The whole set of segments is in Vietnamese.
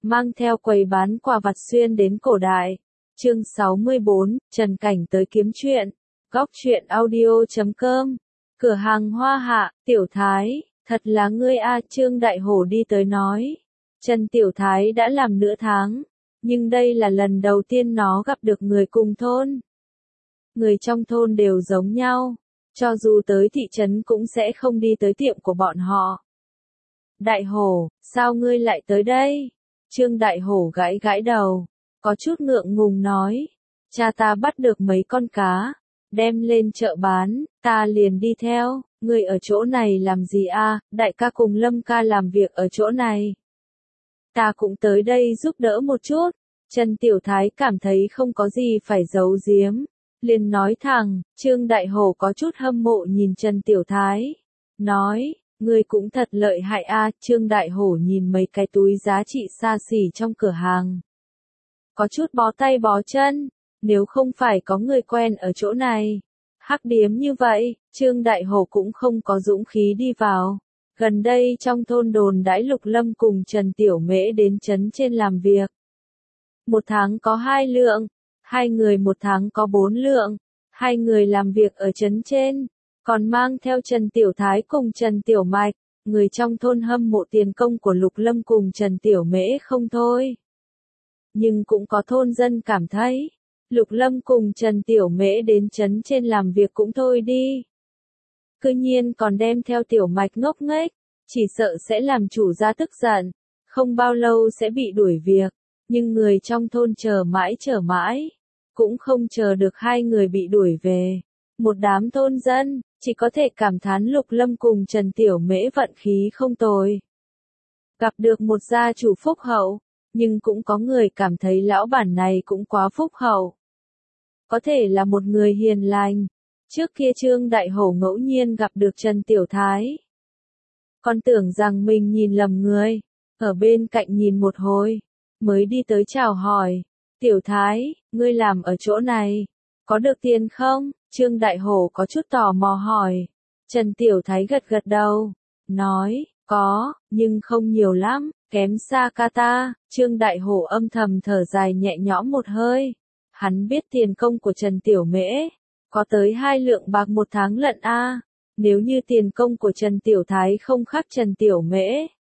mang theo quầy bán quà vặt xuyên đến cổ đại. Chương 64, Trần Cảnh tới kiếm chuyện. Góc truyện audio.com. Cửa hàng Hoa Hạ, Tiểu Thái, thật là ngươi a, Trương Đại Hổ đi tới nói. Trần Tiểu Thái đã làm nửa tháng, nhưng đây là lần đầu tiên nó gặp được người cùng thôn. Người trong thôn đều giống nhau, cho dù tới thị trấn cũng sẽ không đi tới tiệm của bọn họ. Đại Hổ, sao ngươi lại tới đây? Trương Đại Hổ gãi gãi đầu, có chút ngượng ngùng nói, cha ta bắt được mấy con cá, đem lên chợ bán, ta liền đi theo. Ngươi ở chỗ này làm gì a? Đại ca cùng Lâm ca làm việc ở chỗ này. Ta cũng tới đây giúp đỡ một chút. Trần Tiểu Thái cảm thấy không có gì phải giấu giếm, liền nói thẳng. Trương Đại Hổ có chút hâm mộ nhìn Trần Tiểu Thái, nói, ngươi cũng thật lợi hại a. Trương Đại Hổ nhìn mấy cái túi giá trị xa xỉ trong cửa hàng, có chút bó tay bó chân, nếu không phải có người quen ở chỗ này, hắc điếm như vậy, Trương Đại Hổ cũng không có dũng khí đi vào. Gần đây trong thôn đồn đãi Lục Lâm cùng Trần Tiểu Mễ đến trấn trên làm việc. Một tháng có 2 lượng, hai người một tháng có 4 lượng, hai người làm việc ở trấn trên, còn mang theo Trần Tiểu Thái cùng Trần Tiểu Mạch, người trong thôn hâm mộ tiền công của Lục Lâm cùng Trần Tiểu Mễ không thôi. Nhưng cũng có thôn dân cảm thấy, Lục Lâm cùng Trần Tiểu Mễ đến trấn trên làm việc cũng thôi đi. Cư nhiên còn đem theo Tiểu Mạch ngốc nghếch, chỉ sợ sẽ làm chủ gia tức giận, không bao lâu sẽ bị đuổi việc. Nhưng người trong thôn chờ mãi, cũng không chờ được hai người bị đuổi về. Một đám thôn dân, chỉ có thể cảm thán Lục Lâm cùng Trần Tiểu Mễ vận khí không tồi. Gặp được một gia chủ phúc hậu, nhưng cũng có người cảm thấy lão bản này cũng quá phúc hậu. Có thể là một người hiền lành. Trước kia Trương Đại Hổ ngẫu nhiên gặp được Trần Tiểu Thái, còn tưởng rằng mình nhìn lầm người, ở bên cạnh nhìn một hồi, mới đi tới chào hỏi. Tiểu Thái, ngươi làm ở chỗ này, có được tiền không? Trương Đại Hổ có chút tò mò hỏi. Trần Tiểu Thái gật gật đầu, nói, có, nhưng không nhiều lắm, kém xa ca ta. Trương Đại Hổ âm thầm thở dài nhẹ nhõm một hơi. Hắn biết tiền công của Trần Tiểu Mễ có tới 2 lượng bạc một tháng lận a. Nếu như tiền công của Trần Tiểu Thái không khác Trần Tiểu Mễ,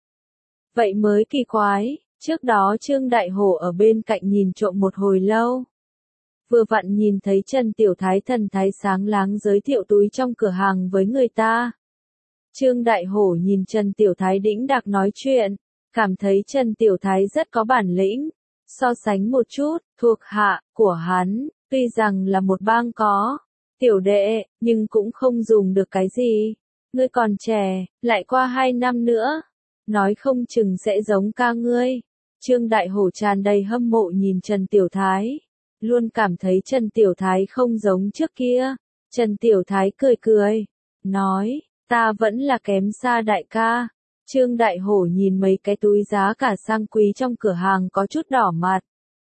vậy mới kỳ quái. Trước đó Trương Đại Hổ ở bên cạnh nhìn trộm một hồi lâu, vừa vặn nhìn thấy Trần Tiểu Thái thần thái sáng láng giới thiệu túi trong cửa hàng với người ta. Trương Đại Hổ nhìn Trần Tiểu Thái đĩnh đạc nói chuyện, cảm thấy Trần Tiểu Thái rất có bản lĩnh. So sánh một chút, thuộc hạ của hắn, tuy rằng là một bang có tiểu đệ, nhưng cũng không dùng được cái gì. Ngươi còn trẻ, lại qua 2 năm nữa, nói không chừng sẽ giống ca ngươi. Trương Đại Hổ tràn đầy hâm mộ nhìn Trần Tiểu Thái, luôn cảm thấy Trần Tiểu Thái không giống trước kia. Trần Tiểu Thái cười cười, nói, ta vẫn là kém xa đại ca. Trương Đại Hổ nhìn mấy cái túi giá cả sang quý trong cửa hàng có chút đỏ mặt.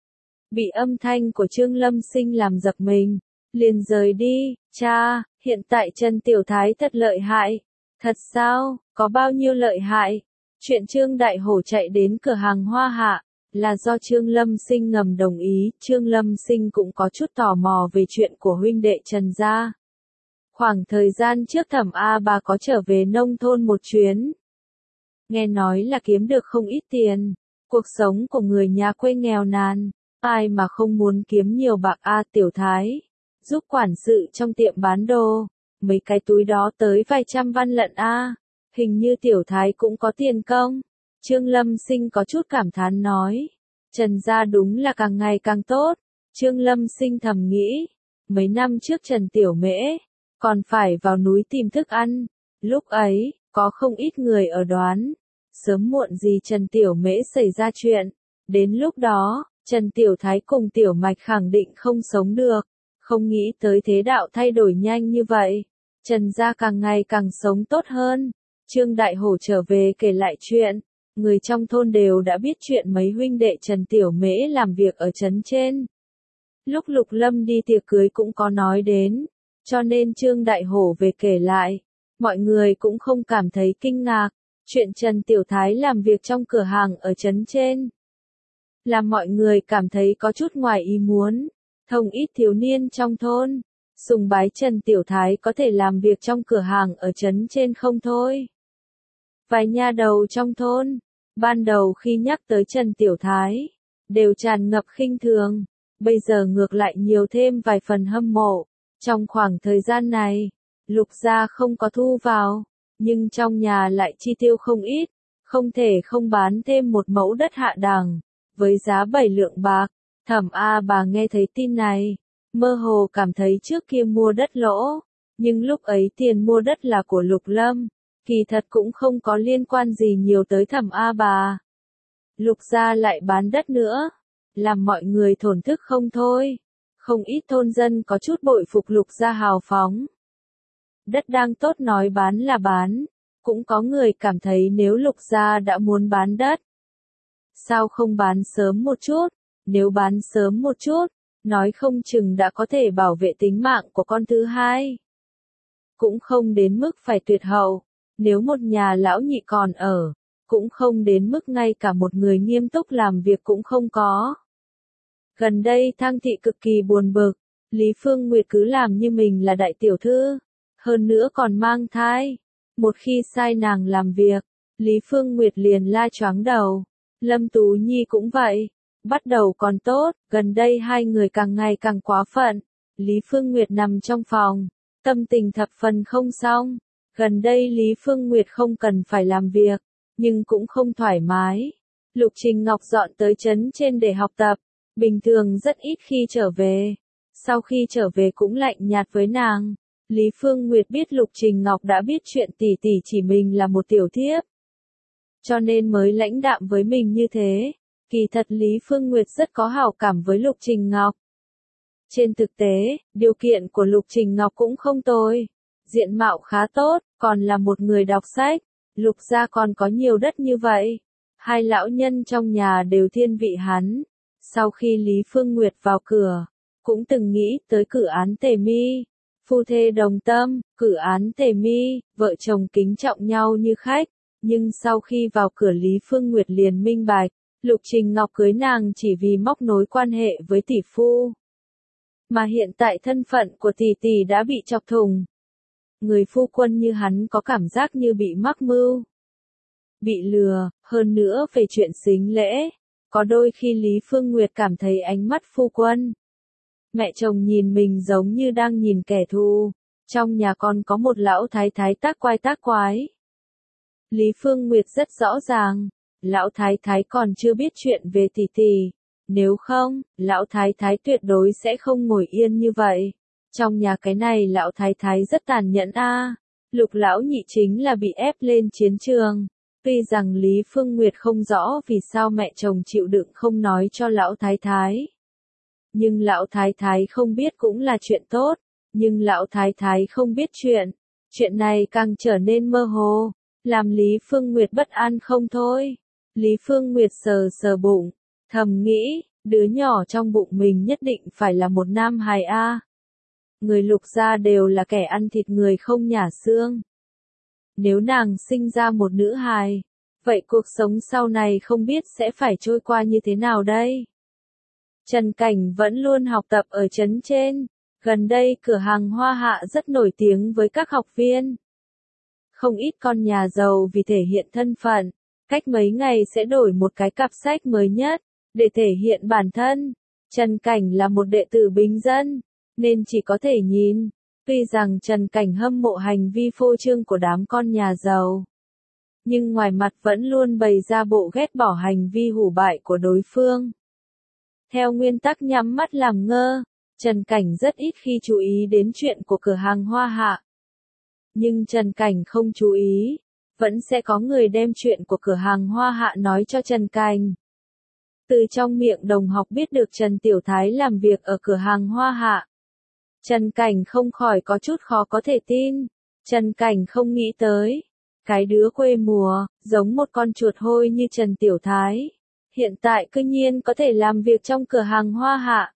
Bị âm thanh của Trương Lâm Sinh làm giật mình, liền rời đi. Cha, hiện tại Trần Tiểu Thái thật lợi hại. Thật sao, có bao nhiêu lợi hại? Chuyện Trương Đại Hổ chạy đến cửa hàng Hoa Hạ, là do Trương Lâm Sinh ngầm đồng ý. Trương Lâm Sinh cũng có chút tò mò về chuyện của huynh đệ Trần gia. Khoảng thời gian trước Thẩm A Bà có trở về nông thôn một chuyến, nghe nói là kiếm được không ít tiền. Cuộc sống của người nhà quê nghèo nàn, ai mà không muốn kiếm nhiều bạc a. Tiểu Thái giúp quản sự trong tiệm bán đồ, mấy cái túi đó tới vài trăm văn lận a. Hình như Tiểu Thái cũng có tiền công. Trương Lâm Sinh có chút cảm thán nói, Trần gia đúng là càng ngày càng tốt. Trương Lâm Sinh thầm nghĩ, mấy năm trước Trần Tiểu Mễ còn phải vào núi tìm thức ăn, lúc ấy có không ít người ở đoán, sớm muộn gì Trần Tiểu Mễ xảy ra chuyện, đến lúc đó, Trần Tiểu Thái cùng Tiểu Mạch khẳng định không sống được. Không nghĩ tới thế đạo thay đổi nhanh như vậy, Trần gia càng ngày càng sống tốt hơn. Trương Đại Hổ trở về kể lại chuyện, người trong thôn đều đã biết chuyện mấy huynh đệ Trần Tiểu Mễ làm việc ở trấn trên. Lúc Lục Lâm đi tiệc cưới cũng có nói đến, cho nên Trương Đại Hổ về kể lại, mọi người cũng không cảm thấy kinh ngạc. Chuyện Trần Tiểu Thái làm việc trong cửa hàng ở trấn trên, làm mọi người cảm thấy có chút ngoài ý muốn. Không ít thiếu niên trong thôn, sùng bái Trần Tiểu Thái có thể làm việc trong cửa hàng ở trấn trên không thôi. Vài nha đầu trong thôn, ban đầu khi nhắc tới Trần Tiểu Thái, đều tràn ngập khinh thường, bây giờ ngược lại nhiều thêm vài phần hâm mộ. Trong khoảng thời gian này, Lục gia không có thu vào, nhưng trong nhà lại chi tiêu không ít, không thể không bán thêm một mẫu đất hạ đẳng, với giá 7 lượng bạc. Thẩm A bà nghe thấy tin này, mơ hồ cảm thấy trước kia mua đất lỗ, nhưng lúc ấy tiền mua đất là của Lục Lâm, kỳ thật cũng không có liên quan gì nhiều tới Thẩm A bà. Lục gia lại bán đất nữa, làm mọi người thổn thức không thôi. Không ít thôn dân có chút bội phục Lục gia hào phóng. Đất đang tốt nói bán là bán, cũng có người cảm thấy nếu Lục gia đã muốn bán đất, sao không bán sớm một chút, nếu bán sớm một chút, nói không chừng đã có thể bảo vệ tính mạng của con thứ hai. Cũng không đến mức phải tuyệt hậu, nếu một nhà lão nhị còn ở, cũng không đến mức ngay cả một người nghiêm túc làm việc cũng không có. Gần đây Thang thị cực kỳ buồn bực, Lý Phương Nguyệt cứ làm như mình là đại tiểu thư, hơn nữa còn mang thai. Một khi sai nàng làm việc, Lý Phương Nguyệt liền la choáng đầu. Lâm Tú Nhi cũng vậy, bắt đầu còn tốt, gần đây hai người càng ngày càng quá phận. Lý Phương Nguyệt nằm trong phòng, tâm tình thập phần không xong. Gần đây Lý Phương Nguyệt không cần phải làm việc, nhưng cũng không thoải mái. Lục Trình Ngọc dọn tới trấn trên để học tập, bình thường rất ít khi trở về. Sau khi trở về cũng lạnh nhạt với nàng. Lý Phương Nguyệt biết Lục Trình Ngọc đã biết chuyện tỷ tỷ chỉ mình là một tiểu thiếp, cho nên mới lãnh đạm với mình như thế. Kỳ thật Lý Phương Nguyệt rất có hảo cảm với Lục Trình Ngọc. Trên thực tế, điều kiện của Lục Trình Ngọc cũng không tồi. Diện mạo khá tốt, còn là một người đọc sách. Lục gia còn có nhiều đất như vậy. Hai lão nhân trong nhà đều thiên vị hắn. Sau khi Lý Phương Nguyệt vào cửa, cũng từng nghĩ tới cử án Tề Mi. Phu thê đồng tâm, cử án Tề Mi, vợ chồng kính trọng nhau như khách. Nhưng sau khi vào cửa Lý Phương Nguyệt liền minh bạch, Lục Trình Ngọc cưới nàng chỉ vì móc nối quan hệ với tỷ phu. Mà hiện tại thân phận của tỷ tỷ đã bị chọc thủng. Người phu quân như hắn có cảm giác như bị mắc mưu, bị lừa, hơn nữa về chuyện sính lễ. Có đôi khi Lý Phương Nguyệt cảm thấy ánh mắt phu quân, mẹ chồng nhìn mình giống như đang nhìn kẻ thù. Trong nhà còn có một lão thái thái tác quái. Lý Phương Nguyệt rất rõ ràng, lão thái thái còn chưa biết chuyện về tỷ tỷ. Nếu không, lão thái thái tuyệt đối sẽ không ngồi yên như vậy. Trong nhà cái này lão thái thái rất tàn nhẫn a. Lục lão nhị chính là bị ép lên chiến trường. Tuy rằng Lý Phương Nguyệt không rõ vì sao mẹ chồng chịu đựng không nói cho lão thái thái. Nhưng lão thái thái không biết cũng là chuyện tốt. Nhưng lão thái thái không biết chuyện này càng trở nên mơ hồ, làm Lý Phương Nguyệt bất an không thôi. Lý Phương Nguyệt sờ bụng, thầm nghĩ, đứa nhỏ trong bụng mình nhất định phải là một nam hài a. Người Lục gia đều là kẻ ăn thịt người không nhả xương. Nếu nàng sinh ra một nữ hài, vậy cuộc sống sau này không biết sẽ phải trôi qua như thế nào đây? Trần Cảnh vẫn luôn học tập ở trấn trên. Gần đây cửa hàng Hoa Hạ rất nổi tiếng với các học viên. Không ít con nhà giàu vì thể hiện thân phận, cách mấy ngày sẽ đổi một cái cặp sách mới nhất, để thể hiện bản thân. Trần Cảnh là một đệ tử bình dân, nên chỉ có thể nhìn. Tuy rằng Trần Cảnh hâm mộ hành vi phô trương của đám con nhà giàu, nhưng ngoài mặt vẫn luôn bày ra bộ ghét bỏ hành vi hủ bại của đối phương. Theo nguyên tắc nhắm mắt làm ngơ, Trần Cảnh rất ít khi chú ý đến chuyện của cửa hàng Hoa Hạ. Nhưng Trần Cảnh không chú ý, vẫn sẽ có người đem chuyện của cửa hàng Hoa Hạ nói cho Trần Cảnh. Từ trong miệng đồng học biết được Trần Tiểu Thái làm việc ở cửa hàng Hoa Hạ. Trần Cảnh không khỏi có chút khó có thể tin. Trần Cảnh không nghĩ tới, cái đứa quê mùa, giống một con chuột hôi như Trần Tiểu Thái, hiện tại cư nhiên có thể làm việc trong cửa hàng Hoa Hạ.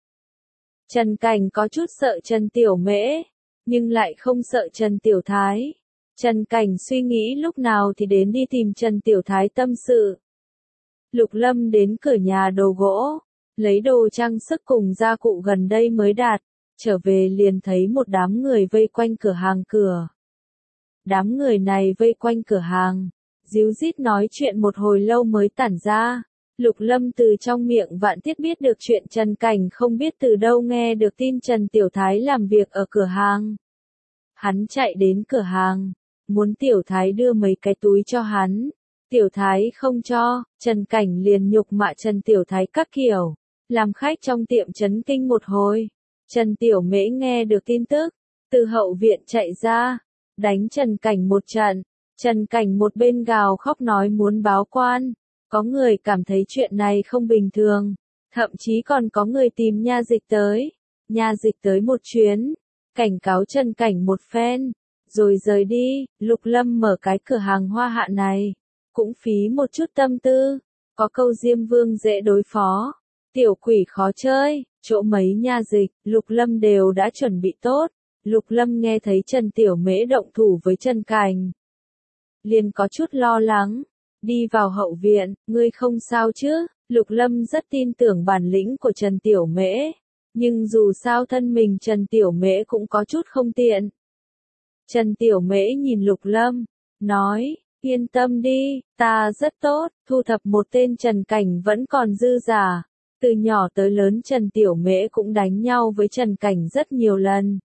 Trần Cảnh có chút sợ Trần Tiểu Mễ, nhưng lại không sợ Trần Tiểu Thái. Trần Cảnh suy nghĩ lúc nào thì đến đi tìm Trần Tiểu Thái tâm sự. Lục Lâm đến cửa nhà đồ gỗ, lấy đồ trang sức cùng gia cụ gần đây mới đạt, trở về liền thấy một đám người vây quanh cửa hàng cửa. Đám người này vây quanh cửa hàng, díu dít nói chuyện một hồi lâu mới tản ra. Lục Lâm từ trong miệng Vạn Tiết biết được chuyện Trần Cảnh không biết từ đâu nghe được tin Trần Tiểu Thái làm việc ở cửa hàng. Hắn chạy đến cửa hàng, muốn Tiểu Thái đưa mấy cái túi cho hắn. Tiểu Thái không cho, Trần Cảnh liền nhục mạ Trần Tiểu Thái các kiểu, làm khách trong tiệm chấn kinh một hồi. Trần Tiểu Mễ nghe được tin tức, từ hậu viện chạy ra, đánh Trần Cảnh một trận. Trần Cảnh một bên gào khóc nói muốn báo quan. Có người cảm thấy chuyện này không bình thường, thậm chí còn có người tìm nha dịch tới. Nha dịch tới một chuyến, cảnh cáo Trần Cảnh một phen, rồi rời đi. Lục Lâm mở cái cửa hàng hoa hạ này, cũng phí một chút tâm tư. Có câu Diêm Vương dễ đối phó, tiểu quỷ khó chơi, chỗ mấy nha dịch, Lục Lâm đều đã chuẩn bị tốt. Lục Lâm nghe thấy Trần Tiểu Mễ động thủ với Trần Cảnh, liền có chút lo lắng. Đi vào hậu viện, ngươi không sao chứ? Lục Lâm rất tin tưởng bản lĩnh của Trần Tiểu Mễ, nhưng dù sao thân mình Trần Tiểu Mễ cũng có chút không tiện. Trần Tiểu Mễ nhìn Lục Lâm, nói, yên tâm đi, ta rất tốt, thu thập một tên Trần Cảnh vẫn còn dư giả. Từ nhỏ tới lớn Trần Tiểu Mễ cũng đánh nhau với Trần Cảnh rất nhiều lần.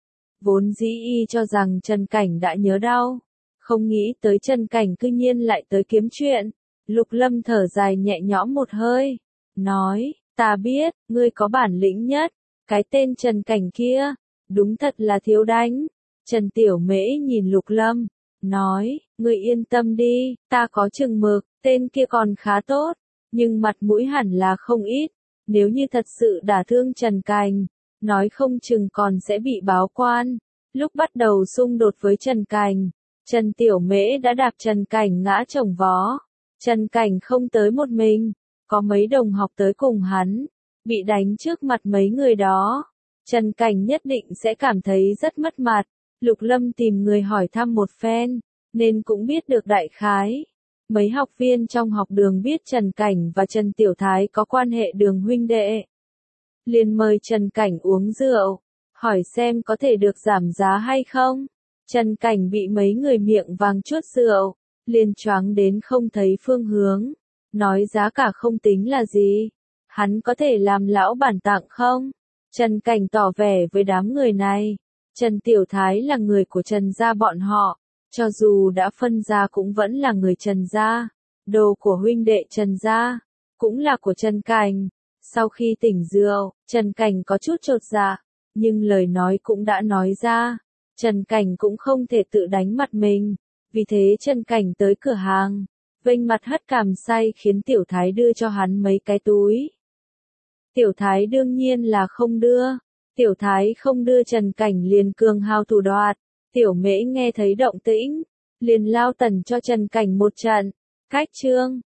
Vốn dĩ y cho rằng Trần Cảnh đã nhớ đau. Không nghĩ tới Trần Cảnh cư nhiên lại tới kiếm chuyện. Lục Lâm thở dài nhẹ nhõm một hơi, nói, ta biết, ngươi có bản lĩnh nhất, cái tên Trần Cảnh kia, đúng thật là thiếu đánh. Trần Tiểu Mễ nhìn Lục Lâm, nói, ngươi yên tâm đi, ta có chừng mực, tên kia còn khá tốt, nhưng mặt mũi hẳn là không ít. Nếu như thật sự đả thương Trần Cảnh, nói không chừng còn sẽ bị báo quan. Lúc bắt đầu xung đột với Trần Cảnh, Trần Tiểu Mễ đã đạp Trần Cảnh ngã chồng vó. Trần Cảnh không tới một mình, có mấy đồng học tới cùng hắn, bị đánh trước mặt mấy người đó. Trần Cảnh nhất định sẽ cảm thấy rất mất mặt. Lục Lâm tìm người hỏi thăm một phen, nên cũng biết được đại khái. Mấy học viên trong học đường biết Trần Cảnh và Trần Tiểu Thái có quan hệ đường huynh đệ, liền mời Trần Cảnh uống rượu, hỏi xem có thể được giảm giá hay không. Trần Cảnh bị mấy người miệng vàng chuốt rượu, liền choáng đến không thấy phương hướng, nói giá cả không tính là gì, hắn có thể làm lão bản tặng không? Trần Cảnh tỏ vẻ với đám người này, Trần Tiểu Thái là người của Trần gia bọn họ, cho dù đã phân gia cũng vẫn là người Trần gia, đồ của huynh đệ Trần gia, cũng là của Trần Cảnh. Sau khi tỉnh rượu, Trần Cảnh có chút chột dạ, nhưng lời nói cũng đã nói ra. Trần Cảnh cũng không thể tự đánh mặt mình, vì thế Trần Cảnh tới cửa hàng, vênh mặt hất cằm say khiến Tiểu Thái đưa cho hắn mấy cái túi. Tiểu Thái đương nhiên là không đưa, Tiểu Thái không đưa Trần Cảnh liền cường hào thủ đoạt. Tiểu Mễ nghe thấy động tĩnh, liền lao tần cho Trần Cảnh một trận. Cách chương